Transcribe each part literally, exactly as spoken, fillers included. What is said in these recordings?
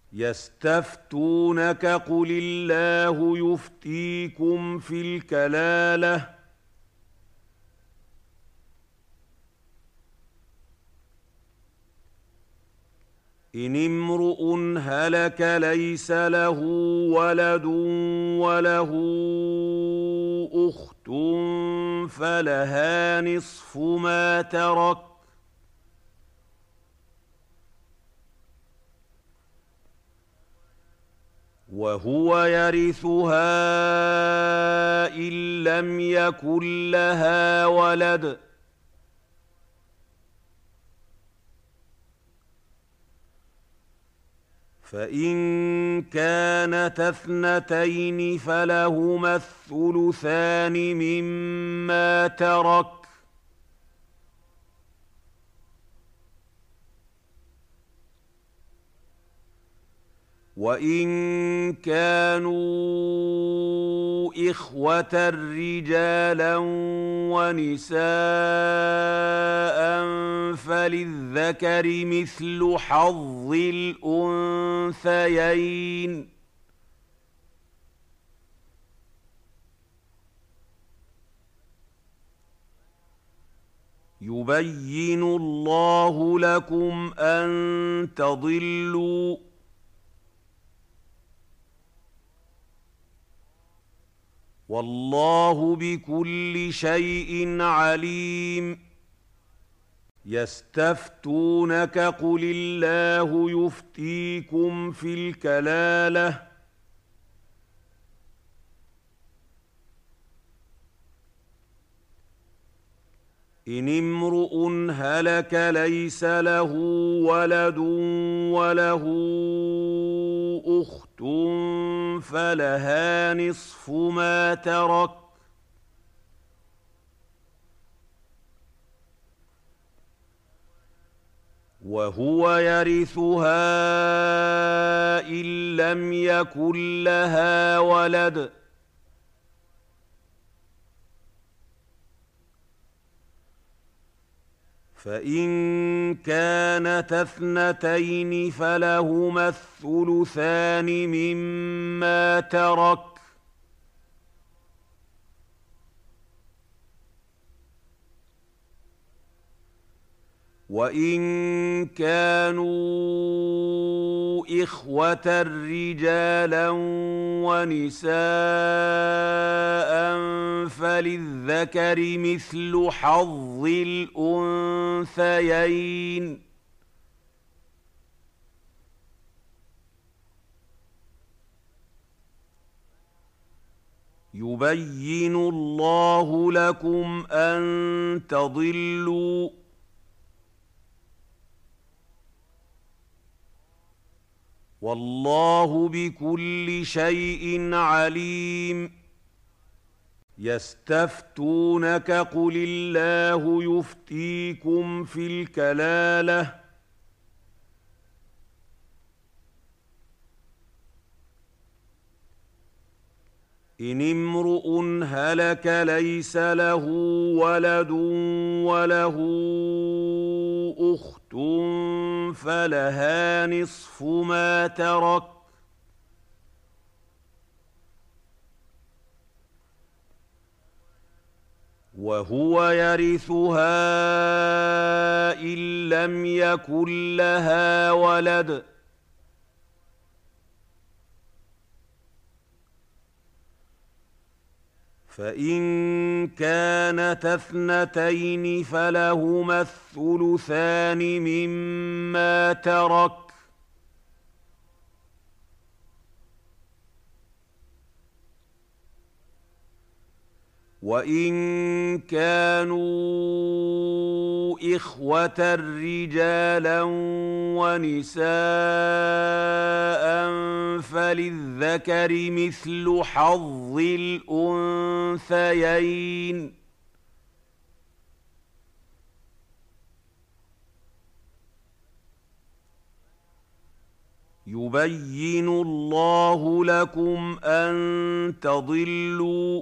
يستفتونك قل الله يفتيكم في الكلاله إن امرؤ هلك ليس له ولد وله أخت فلها نصف ما ترك وهو يرثها إن لم يكن لها ولد فإن كانتا اثنتين فلهما الثلثان مما ترك وإن كانوا إخوة رجالا ونساء فللذكر مثل حظ الأنثيين يبين الله لكم أن تضلوا والله بكل شيء عليم يستفتونك قل الله يفتيكم في الكلاله إن امرؤ هلك ليس له ولد وله أخت فلها نصف ما ترك وهو يرثها إن لم يكن لها ولد فإن كانتا اثنتين فلهما الثلثان مما ترك وإن كانوا إخوة رجالا ونساء فللذكر مثل حظ الأنثيين يبين الله لكم أن تضلوا والله بكل شيء عليم يستفتونك قل الله يفتيكم في الكلاله إن امرؤ هلك ليس له ولد وله أخت فلها نصف ما ترك وهو يرثها إن لم يكن لها ولد فإن كانتا اثنتين فلهما الثلثان مما ترك وإن كانوا إخوة رجالا ونساء فللذكر مثل حظ الأنثيين يبين الله لكم أن تضلوا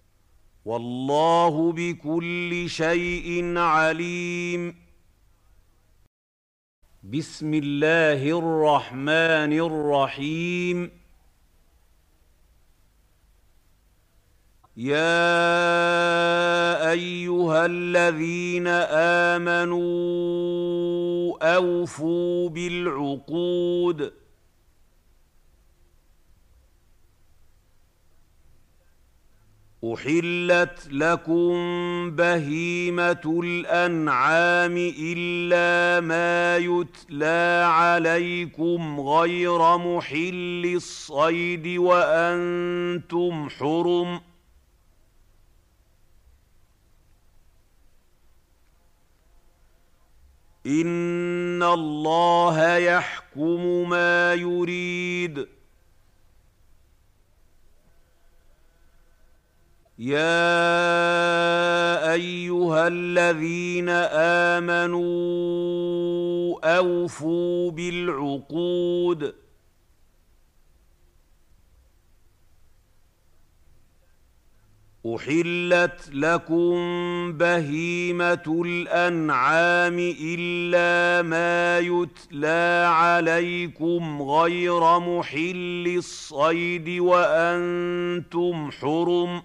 والله بكل شيء عليم بسم الله الرحمن الرحيم يا أيها الذين آمنوا أوفوا بالعقود أحلت لكم بهيمة الأنعام إلا ما يتلى عليكم غير محل الصيد وأنتم حرم إن الله يحكم ما يريد يا أيها الذين آمنوا أوفوا بالعقود أحلت لكم بهيمة الأنعام إلا ما يتلى عليكم غير محل الصيد وأنتم حرم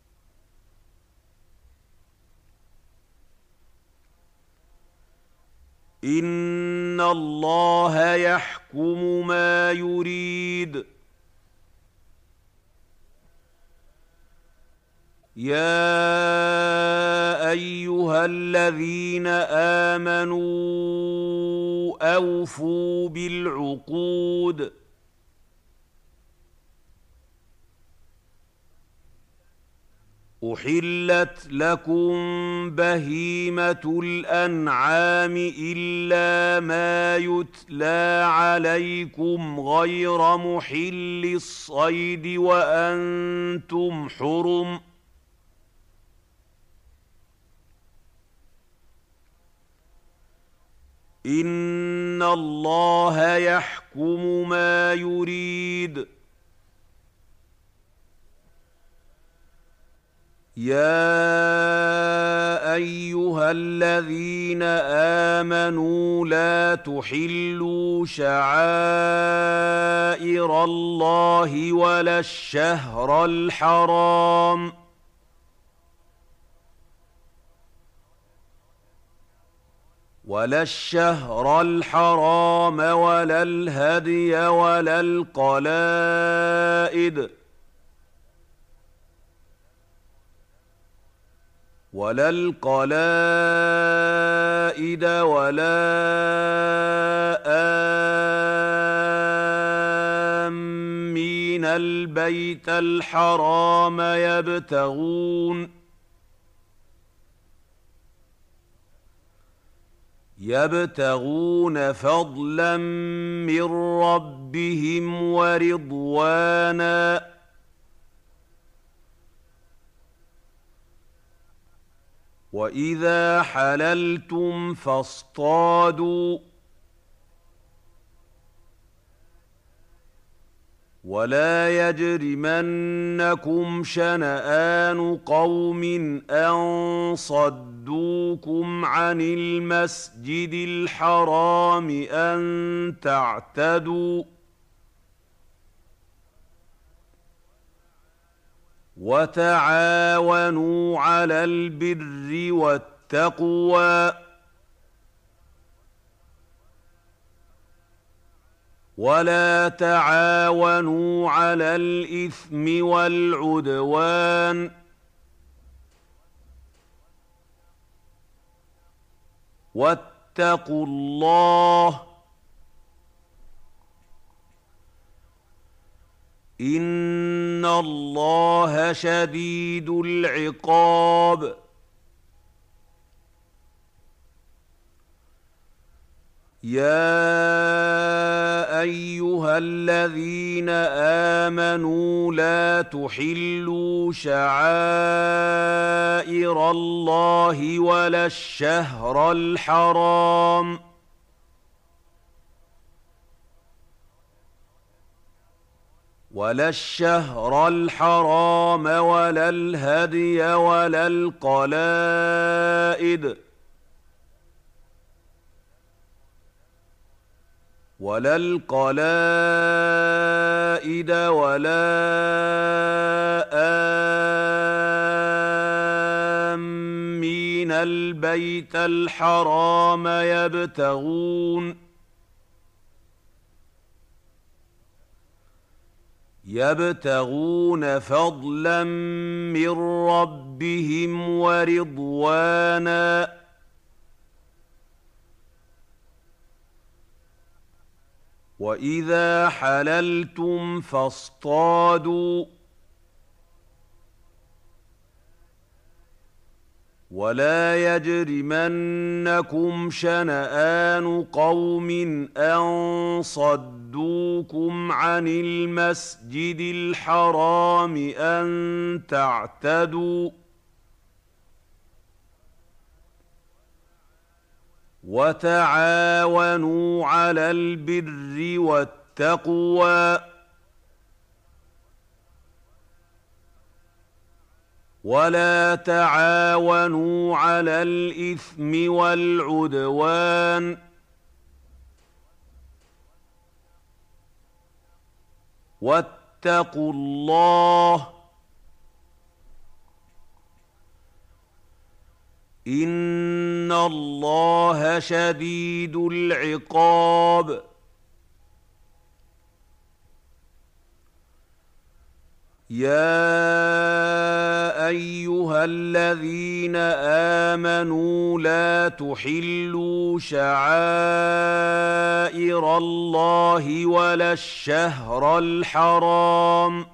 إن الله يحكم ما يريد يا أيها الذين آمنوا أوفوا بالعقود أحلت لكم بهيمة الأنعام إلا ما يتلى عليكم غير محل الصيد وأنتم حرم إن الله يحكم ما يريد يا أيها الذين آمنوا لا تحلوا شعائر الله ولا الشهر الحرام ولا الشهر الحرام ولا الهدي ولا القلائد ولا القلائد ولا آمين البيت الحرام يبتغون يبتغون فضلا من ربهم ورضوانا وإذا حللتم فاصطادوا ولا يجرمنكم شنآن قوم أن صدوكم عن المسجد الحرام أن تعتدوا وتعاونوا على البر والتقوى ولا تعاونوا على الإثم والعدوان واتقوا الله إن الله شديد العقاب يا أيها الذين آمنوا لا تحلوا شعائر الله ولا الشهر الحرام ولا الشهر الحرام ولا الهدي ولا القلائد ولا القلائد ولا آمين البيت الحرام يبتغون يبتغون فضلا من ربهم ورضوانا وإذا حللتم فاصطادوا ولا يجرمنكم شنآن قوم أن صدوكم عن المسجد الحرام أن تعتدوا وتعاونوا على البر والتقوى ولا تعاونوا على الإثم والعدوان واتقوا الله إن الله شديد العقاب يا أيها الذين آمنوا لا تحلوا شعائر الله ولا الشهر الحرام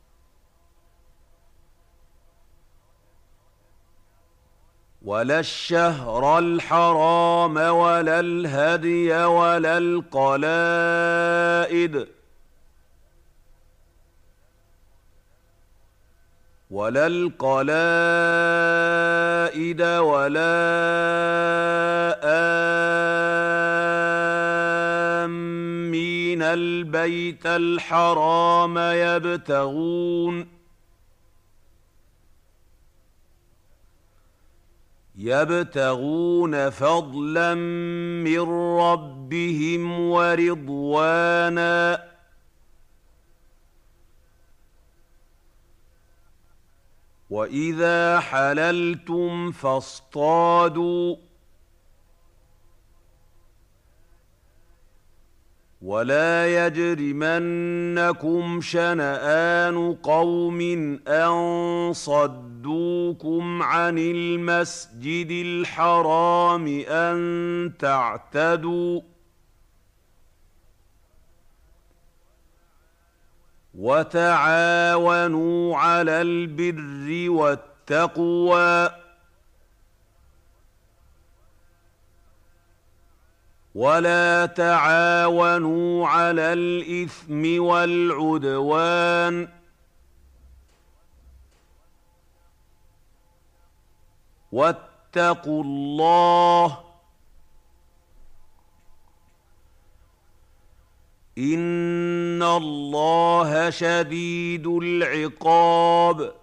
ولا الشهر الحرام ولا الهدي ولا القلائد ولا القلائد ولا آمين البيت الحرام يبتغون يبتغون فضلا من ربهم ورضوانا وإذا حللتم فاصطادوا ولا يجرمنكم شنآن قوم أن صدوكم عن المسجد الحرام أن تعتدوا وتعاونوا على البر والتقوى ولا تعاونوا على الإثم والعدوان واتقوا الله إن الله شديد العقاب